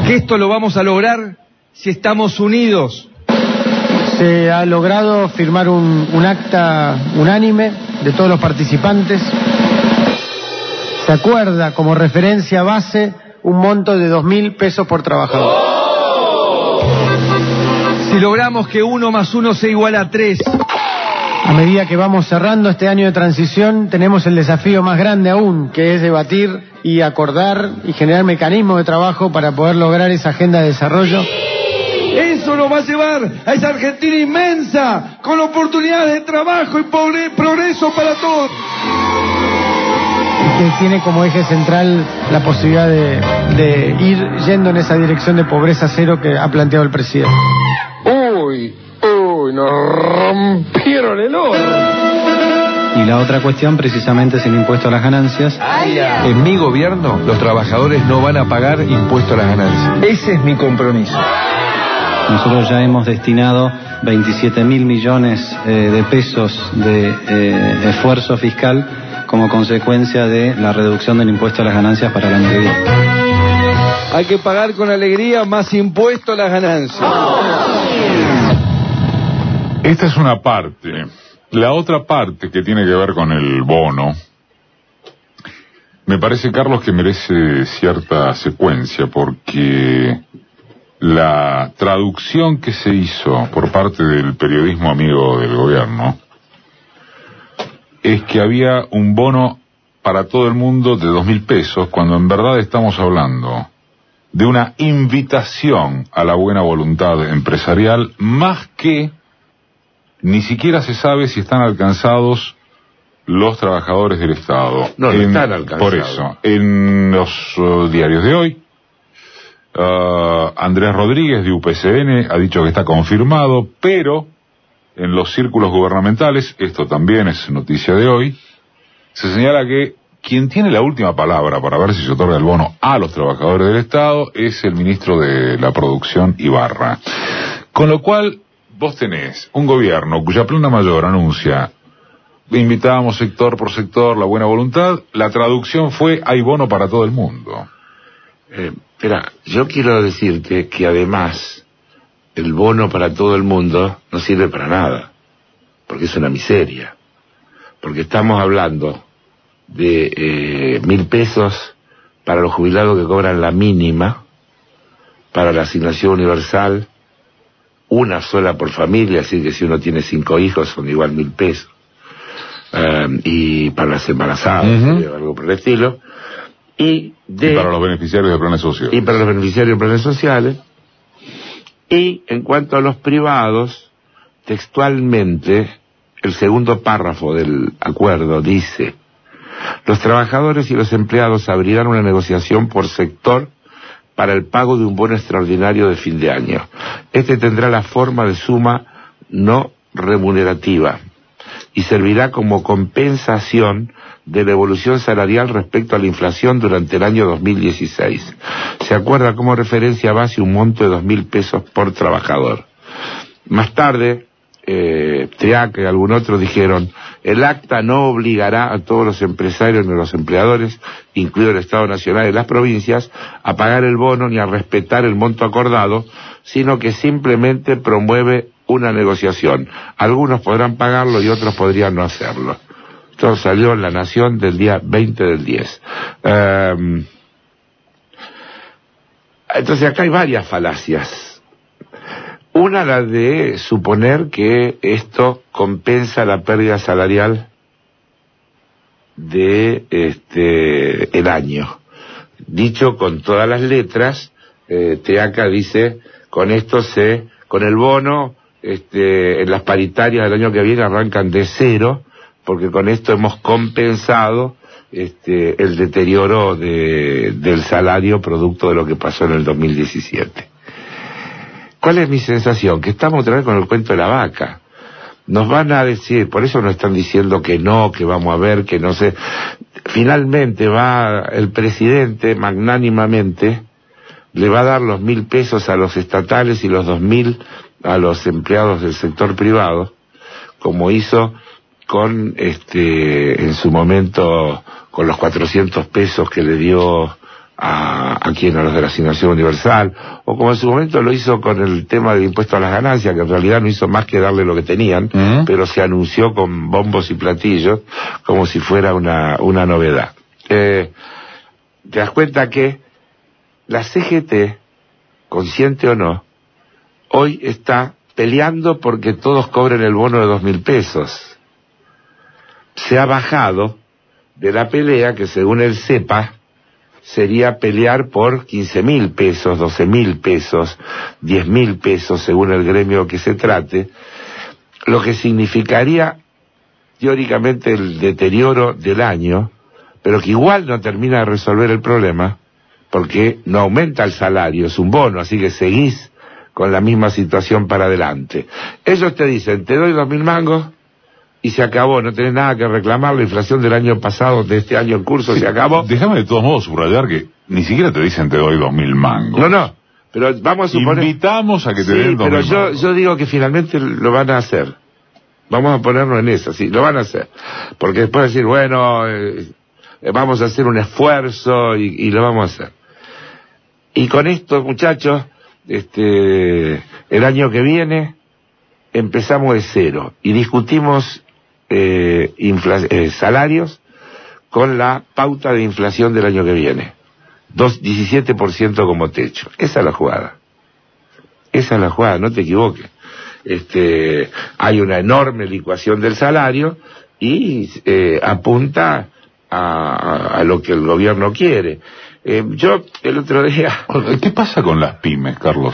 que esto lo vamos a lograr si estamos unidos. Se ha logrado firmar un acta unánime de todos los participantes. Se acuerda como referencia base un monto de 2.000 pesos por trabajador. Si logramos que 1 más 1 sea igual a 3. A medida que vamos cerrando este año de transición, tenemos el desafío más grande aún, que es debatir y acordar y generar mecanismos de trabajo para poder lograr esa agenda de desarrollo. Eso nos va a llevar a esa Argentina inmensa, con oportunidades de trabajo y progreso para todos. Que tiene como eje central la posibilidad de ir yendo en esa dirección de pobreza cero que ha planteado el presidente. Uy, nos rompieron el oro. Y la otra cuestión precisamente es el impuesto a las ganancias. En mi gobierno, los trabajadores no van a pagar impuesto a las ganancias. Ese es mi compromiso. Nosotros ya hemos destinado 27.000 millones de pesos de esfuerzo fiscal como consecuencia de la reducción del impuesto a las ganancias para el año que viene. Hay que pagar con alegría más impuesto a las ganancias. Esta es una parte. La otra parte que tiene que ver con el bono, me parece, Carlos, que merece cierta secuencia, porque la traducción que se hizo por parte del periodismo amigo del gobierno es que había un bono para todo el mundo de 2.000 pesos, cuando en verdad estamos hablando de una invitación a la buena voluntad empresarial, más que ni siquiera se sabe si están alcanzados los trabajadores del Estado. No están alcanzados. Por eso, en los diarios de hoy, Andrés Rodríguez de UPCN ha dicho que está confirmado, pero en los círculos gubernamentales, esto también es noticia de hoy, se señala que quien tiene la última palabra para ver si se otorga el bono a los trabajadores del Estado es el ministro de la Producción, Ibarra. Con lo cual, vos tenés un gobierno cuya plana mayor anuncia: invitamos sector por sector la buena voluntad. La traducción fue: hay bono para todo el mundo. Espera, yo quiero decirte que además el bono para todo el mundo no sirve para nada, porque es una miseria, porque estamos hablando de 1.000 pesos para los jubilados que cobran la mínima, para la asignación universal, una sola por familia, así que si uno tiene 5 hijos son igual 1.000 pesos, y para las embarazadas, algo por el estilo, y para los beneficiarios de planes sociales. Y para los beneficiarios de planes sociales. Y en cuanto a los privados, textualmente, el segundo párrafo del acuerdo dice: los trabajadores y los empleados abrirán una negociación por sector para el pago de un bono extraordinario de fin de año. Este tendrá la forma de suma no remunerativa y servirá como compensación de la evolución salarial respecto a la inflación durante el año 2016. Se acuerda como referencia base un monto de 2.000 pesos por trabajador. Más tarde, Triac y algún otro dijeron: el acta no obligará a todos los empresarios ni a los empleadores, incluido el Estado Nacional y las provincias, a pagar el bono ni a respetar el monto acordado, sino que simplemente promueve una negociación. Algunos podrán pagarlo y otros podrían no hacerlo. Esto salió en La Nación del día 20 del 10. Entonces acá hay varias falacias. Una, la de suponer que esto compensa la pérdida salarial de el año. Dicho con todas las letras, Teaca dice: con el bono, en las paritarias del año que viene arrancan de 0, porque con esto hemos compensado el deterioro del salario producto de lo que pasó en el 2017. ¿Cuál es mi sensación? Que estamos otra vez con el cuento de la vaca. Nos van a decir, por eso nos están diciendo que no, que vamos a ver, que no sé. Finalmente va el presidente magnánimamente, le va a dar los 1.000 pesos a los estatales y los 2.000 a los empleados del sector privado, como hizo con en su momento con los 400 pesos que le dio a los de la asignación universal, o como en su momento lo hizo con el tema del impuesto a las ganancias, que en realidad no hizo más que darle lo que tenían, pero se anunció con bombos y platillos como si fuera una novedad. Te das cuenta que la CGT, consciente o no, hoy está peleando porque todos cobren el bono de 2.000 pesos. Se ha bajado de la pelea que, según el CEPA, sería pelear por 15.000 pesos, 12.000 pesos, 10.000 pesos, según el gremio que se trate, lo que significaría teóricamente el deterioro del año, pero que igual no termina de resolver el problema, porque no aumenta el salario, es un bono, así que seguís con la misma situación para adelante. Ellos te dicen, te doy 2.000 mangos, y se acabó, no tenés nada que reclamar, la inflación del año pasado, de este año en curso, se acabó. Déjame de todos modos subrayar que ni siquiera te dicen te doy 2.000 mangos. No, pero vamos a suponer... Invitamos a que te den 2.000 pero mangos. yo digo que finalmente lo van a hacer. Vamos a ponernos en eso, sí, lo van a hacer. Porque después decir, bueno, vamos a hacer un esfuerzo y lo vamos a hacer. Y con esto, muchachos, el año que viene empezamos de cero y discutimos salarios con la pauta de inflación del año que viene. 17% como techo. Esa es la jugada. No te equivoques. Hay una enorme licuación del salario y apunta a lo que el gobierno quiere. Yo el otro día... ¿Qué pasa con las pymes, Carlos?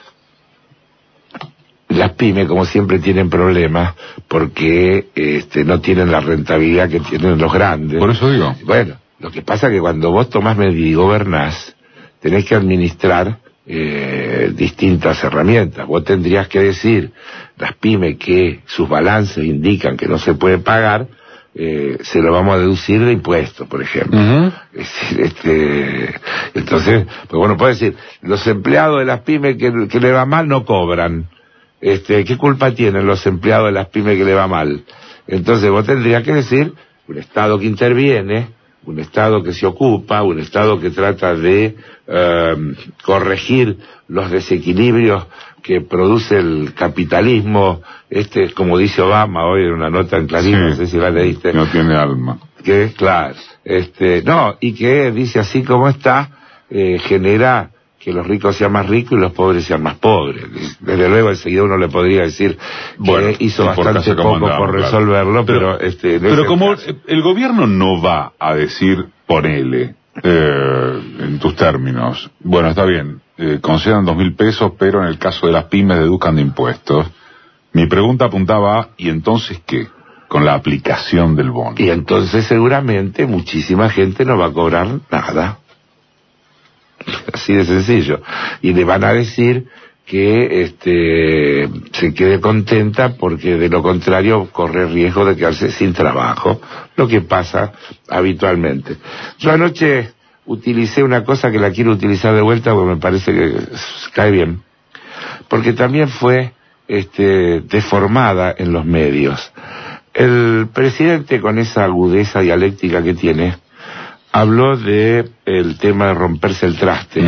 Las pymes, como siempre, tienen problemas porque no tienen la rentabilidad que tienen los grandes. Por eso digo. Bueno, lo que pasa es que cuando vos tomás medidas y gobernás, tenés que administrar distintas herramientas. Vos tendrías que decir, las pymes que sus balances indican que no se puede pagar, se lo vamos a deducir de impuestos, por ejemplo. Es decir, entonces, pues bueno, puedes decir, los empleados de las pymes que le va mal no cobran. ¿Qué culpa tienen los empleados de las pymes que le va mal? Entonces vos tendrías que decir, un Estado que interviene, un Estado que se ocupa, un Estado que trata de corregir los desequilibrios que produce el capitalismo, como dice Obama hoy en una nota en Clarín, sí, no sé si la leíste. No tiene alma. Que, claro, y que dice así como está, genera que los ricos sean más ricos y los pobres sean más pobres. Desde luego enseguida uno le podría decir que hizo bastante poco por resolverlo, claro. Pero como el gobierno no va a decir, ponele, en tus términos, bueno, está bien, concedan 2.000 pesos, pero en el caso de las pymes deduzcan de impuestos. Mi pregunta apuntaba a, ¿y entonces qué? Con la aplicación del bono. Y entonces seguramente muchísima gente no va a cobrar nada. Así de sencillo. Y le van a decir que se quede contenta porque de lo contrario corre riesgo de quedarse sin trabajo, lo que pasa habitualmente. Yo anoche utilicé una cosa que la quiero utilizar de vuelta porque me parece que cae bien, porque también fue deformada en los medios. El presidente, con esa agudeza dialéctica que tiene, habló de el tema de romperse el traste.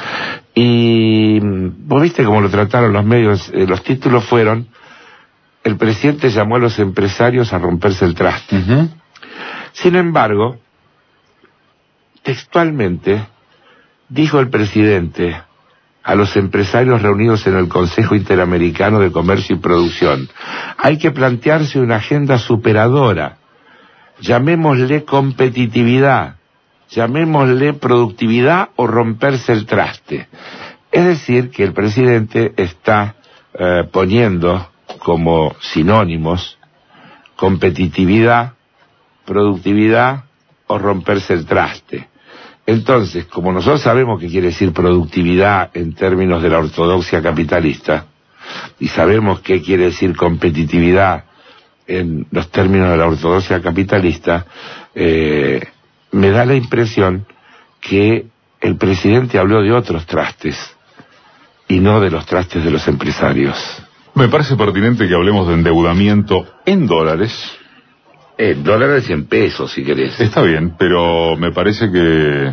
Y vos viste cómo lo trataron los medios. Los títulos fueron: el presidente llamó a los empresarios a romperse el traste. Sin embargo, textualmente dijo el presidente a los empresarios reunidos en el Consejo Interamericano de Comercio y Producción: hay que plantearse una agenda superadora, llamémosle competitividad, llamémosle productividad o romperse el traste. Es decir, que el presidente está poniendo como sinónimos competitividad, productividad o romperse el traste. Entonces, como nosotros sabemos qué quiere decir productividad en términos de la ortodoxia capitalista, y sabemos qué quiere decir competitividad en los términos de la ortodoxia capitalista, me da la impresión que el presidente habló de otros trastes y no de los trastes de los empresarios. Me parece pertinente que hablemos de endeudamiento en dólares. En dólares y en pesos, si querés. Está bien, pero me parece que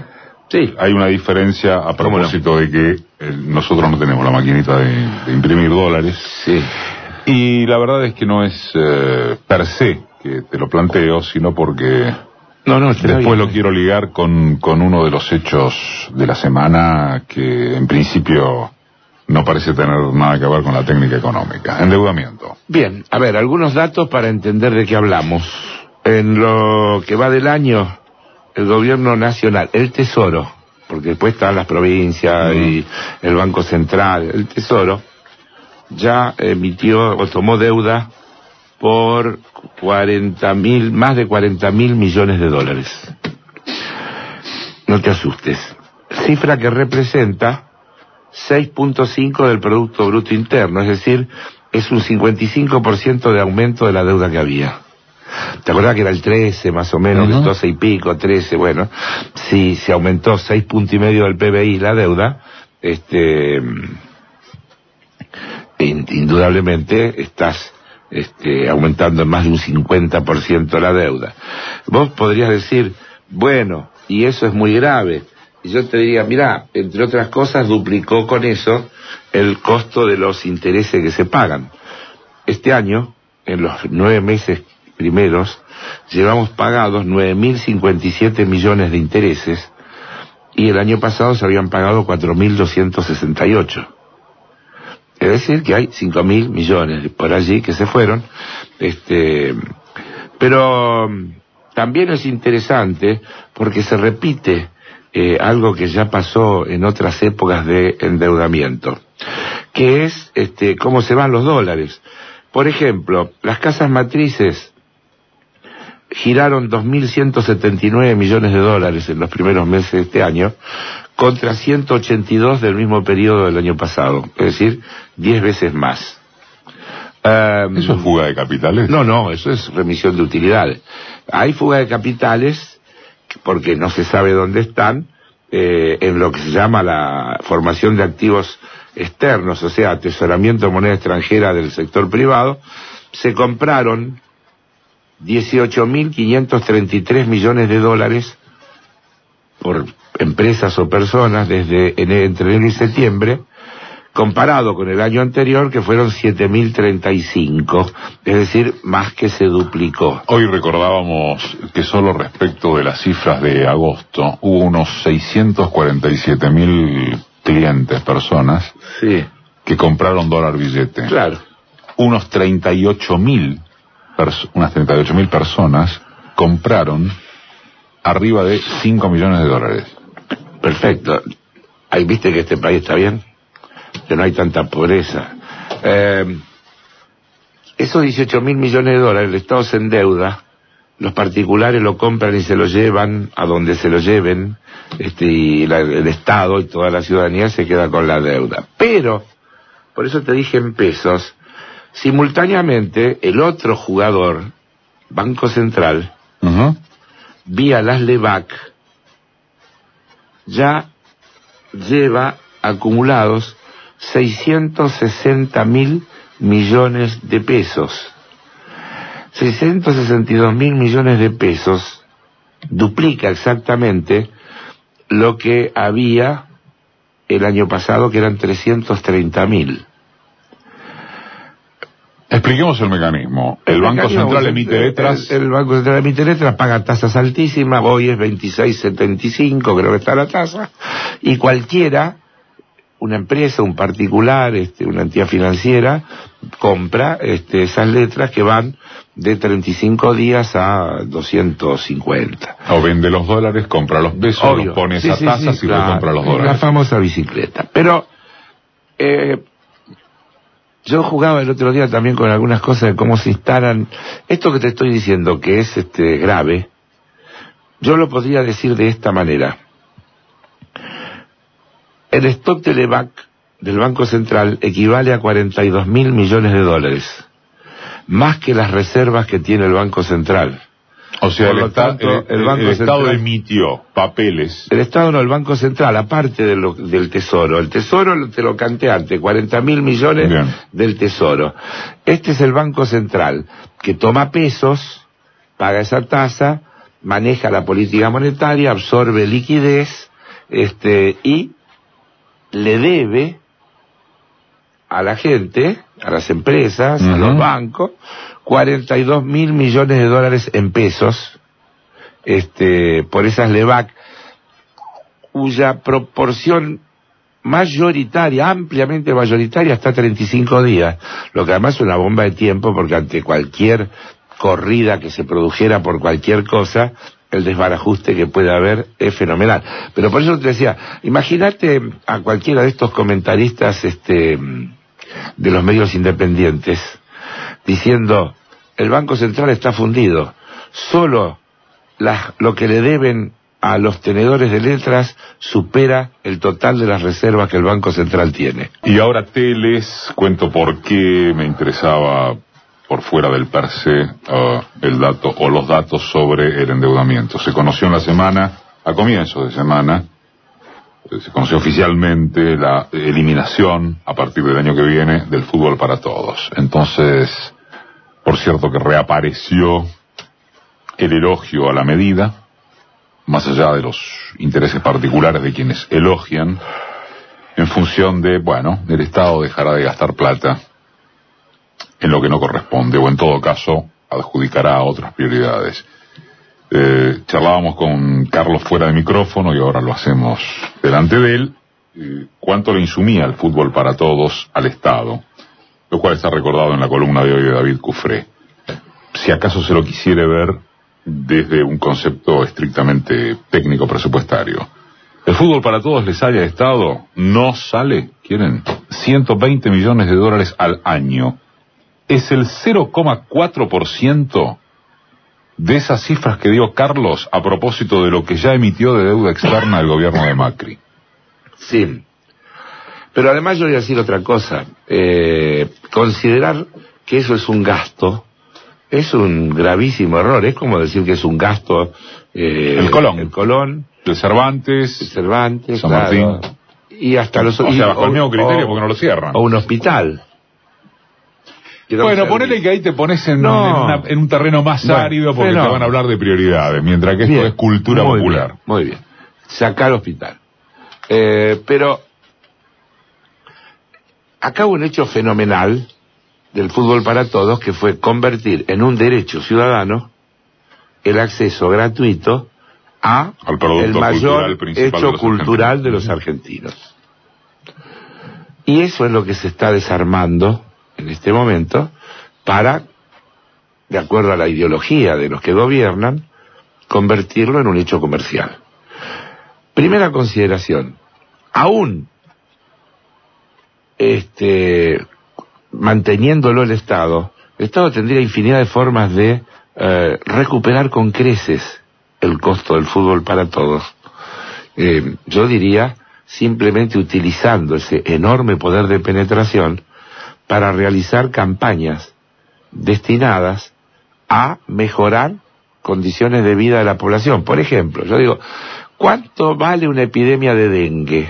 Sí. Hay una diferencia a propósito de que nosotros no tenemos la maquinita de imprimir dólares. Sí. Y la verdad es que no es per se que te lo planteo, sino porque después lo quiero ligar con uno de los hechos de la semana que en principio no parece tener nada que ver con la técnica económica. Endeudamiento. Bien, a ver, algunos datos para entender de qué hablamos. En lo que va del año, el gobierno nacional, el Tesoro, porque después están las provincias y el Banco Central, el Tesoro ya emitió o tomó deuda por más de 40.000 millones de dólares. No te asustes. Cifra que representa 6.5 del Producto Bruto Interno, es decir, es un 55% de aumento de la deuda que había. ¿Te acordás que era el 13 más o menos, el 12 y pico, 13? Bueno, si se aumentó 6 puntos y medio del PBI la deuda, indudablemente estás aumentando en más de un 50% la deuda. Vos podrías decir, bueno, y eso es muy grave. Y yo te diría, mirá, entre otras cosas duplicó con eso el costo de los intereses que se pagan. Este año, en los 9 meses primeros, llevamos pagados 9.057 millones de intereses y el año pasado se habían pagado 4.268. Es decir, que hay 5.000 millones por allí que se fueron. Pero también es interesante porque se repite algo que ya pasó en otras épocas de endeudamiento, que es cómo se van los dólares. Por ejemplo, las casas matrices giraron 2.179 millones de dólares en los primeros meses de este año, contra 182 del mismo periodo del año pasado, es decir, 10 veces más. ¿Eso es fuga de capitales? No, eso es remisión de utilidades. Hay fuga de capitales porque no se sabe dónde están, en lo que se llama la formación de activos externos, o sea, atesoramiento de moneda extranjera del sector privado. Se compraron 18.533 millones de dólares por empresas o personas entre enero y septiembre, comparado con el año anterior, que fueron 7.035, es decir, más que se duplicó. Hoy recordábamos que solo respecto de las cifras de agosto hubo unos 647.000 clientes, personas, sí, que compraron dólar billete. Claro. Unas 38.000 personas compraron arriba de 5 millones de dólares. Perfecto. Ahí viste que este país está bien, que no hay tanta pobreza. Esos 18.000 millones de dólares, el Estado se endeuda, los particulares lo compran y se lo llevan a donde se lo lleven, y el Estado y toda la ciudadanía se queda con la deuda. Pero, por eso te dije en pesos, simultáneamente el otro jugador, Banco Central, vía las LEBAC, ya lleva acumulados 660.000 millones de pesos. 662.000 millones de pesos duplica exactamente lo que había el año pasado, que eran 330.000. Expliquemos el mecanismo. El Banco Central emite letras. El Banco Central emite letras, paga tasas altísimas, hoy es 26.75, creo que está la tasa, y cualquiera, una empresa, un particular, una entidad financiera, compra esas letras que van de 35 días a 250. O vende los dólares, compra los pesos, Obvio. los pone esa tasa y luego compra los dólares. La famosa bicicleta. Pero yo jugaba el otro día también con algunas cosas de cómo se instalan. Esto que te estoy diciendo, que es grave, yo lo podría decir de esta manera. El stock de LEBAC del Banco Central equivale a 42.000 millones de dólares, más que las reservas que tiene el Banco Central. O sea, el Banco Estado Central emitió papeles. El Estado no, el Banco Central, aparte del Tesoro. El Tesoro te lo canté antes, 40.000 millones. Bien. Del Tesoro. Este es el Banco Central, que toma pesos, paga esa tasa, maneja la política monetaria, absorbe liquidez, y le debe a la gente, a las empresas, a los bancos, 42.000 millones de dólares en pesos, por esas LEVAC, cuya proporción mayoritaria, ampliamente mayoritaria, hasta 35 días, lo que además es una bomba de tiempo, porque ante cualquier corrida que se produjera por cualquier cosa, el desbarajuste que puede haber es fenomenal. Pero por eso te decía, imagínate a cualquiera de estos comentaristas de los medios independientes diciendo: el Banco Central está fundido, solo lo que le deben a los tenedores de letras supera el total de las reservas que el Banco Central tiene. Y ahora les cuento por qué me interesaba, por fuera del per se, el dato o los datos sobre el endeudamiento. Se conoció en la semana, a comienzos de semana, se conoció oficialmente la eliminación a partir del año que viene del fútbol para todos. Entonces, por cierto que reapareció el elogio a la medida, más allá de los intereses particulares de quienes elogian, en función de, bueno, el Estado dejará de gastar plata en lo que no corresponde, o en todo caso adjudicará a otras prioridades. Charlábamos con Carlos fuera de micrófono y ahora lo hacemos delante de él, cuánto le insumía el fútbol para todos al Estado, lo cual está recordado en la columna de hoy de David Cufré. Si acaso se lo quisiera ver desde un concepto estrictamente técnico presupuestario, el fútbol para todos le sale al Estado, no sale, ¿quieren? 120 millones de dólares al año. Es el 0,4% de esas cifras que dio Carlos a propósito de lo que ya emitió de deuda externa el gobierno de Macri. Sí, pero además yo voy a decir otra cosa. Considerar que eso es un gasto es un gravísimo error. Es como decir que es un gasto el Colón, el Cervantes, San Martín, y hasta los... O sea, bajo el mismo criterio, porque no lo cierran. O un hospital. Bueno, ponele que ahí te pones en un terreno más árido, porque te van a hablar de prioridades, mientras que esto es cultura popular. Muy bien. Sacar hospital. Pero acá hubo un hecho fenomenal del fútbol para todos, que fue convertir en un derecho ciudadano el acceso gratuito al el mayor hecho cultural de los argentinos. Y eso es lo que se está desarmando en este momento para, de acuerdo a la ideología de los que gobiernan, convertirlo en un hecho comercial. Primera consideración: aún manteniéndolo el Estado tendría infinidad de formas de recuperar con creces el costo del fútbol para todos. Yo diría, simplemente utilizando ese enorme poder de penetración para realizar campañas destinadas a mejorar condiciones de vida de la población. Por ejemplo, yo digo, ¿cuánto vale una epidemia de dengue?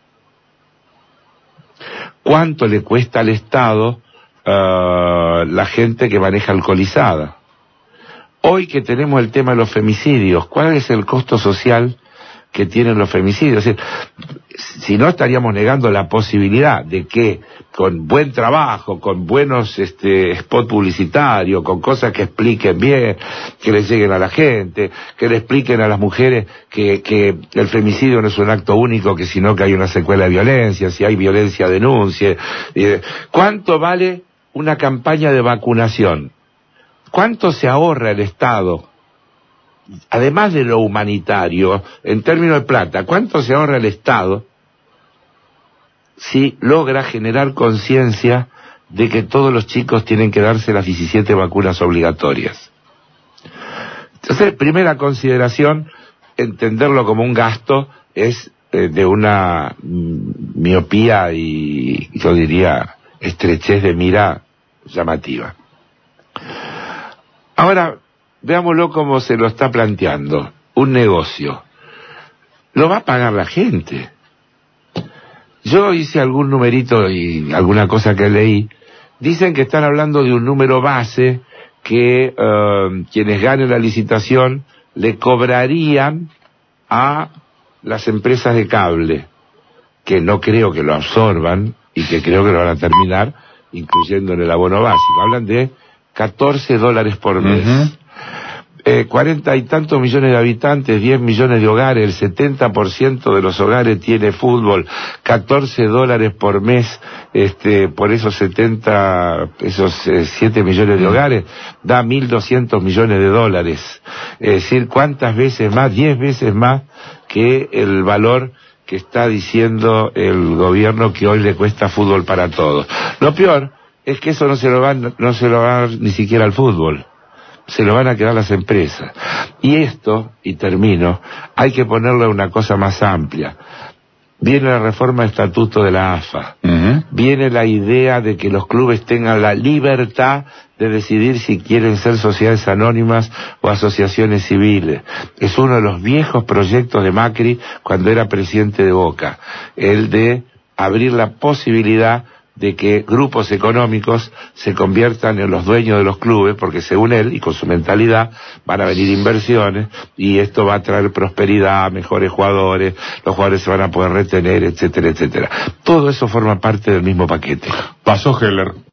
¿Cuánto le cuesta al Estado la gente que maneja alcoholizada? Hoy que tenemos el tema de los femicidios, ¿cuál es el costo social que tienen los femicidios? Es decir, si no, estaríamos negando la posibilidad de que con buen trabajo, con buenos spot publicitarios, con cosas que expliquen bien, que le lleguen a la gente, que le expliquen a las mujeres que el femicidio no es un acto único, que sino que hay una secuela de violencia, si hay violencia denuncie. ¿Cuánto vale una campaña de vacunación? ¿Cuánto se ahorra el Estado? Además de lo humanitario, en términos de plata, ¿cuánto se ahorra el Estado si logra generar conciencia de que todos los chicos tienen que darse las 17 vacunas obligatorias? Entonces, primera consideración, entenderlo como un gasto es de una miopía y, yo diría, estrechez de mira llamativa. Ahora, veámoslo como se lo está planteando. Un negocio. Lo va a pagar la gente. Yo hice algún numerito y alguna cosa que leí. Dicen que están hablando de un número base que quienes ganen la licitación le cobrarían a las empresas de cable, que no creo que lo absorban y que creo que lo van a terminar incluyendo en el abono básico. Hablan de $14 por mes. 40 y tantos millones de habitantes, 10 millones de hogares, el 70% de los hogares tiene fútbol, $14 por mes, por esos 7 millones de hogares, da $1.200 millones. Es decir, ¿cuántas veces más? 10 veces más que el valor que está diciendo el gobierno que hoy le cuesta fútbol para todos. Lo peor es que eso no se lo va a dar ni siquiera al fútbol. Se lo van a quedar las empresas. Y esto, y termino, hay que ponerle una cosa más amplia. Viene la reforma de estatuto de la AFA. Viene la idea de que los clubes tengan la libertad de decidir si quieren ser sociedades anónimas o asociaciones civiles. Es uno de los viejos proyectos de Macri cuando era presidente de Boca. El de abrir la posibilidad de que grupos económicos se conviertan en los dueños de los clubes, porque según él, y con su mentalidad, van a venir inversiones, y esto va a traer prosperidad, mejores jugadores, los jugadores se van a poder retener, etcétera, etcétera. Todo eso forma parte del mismo paquete. Pasó Heller.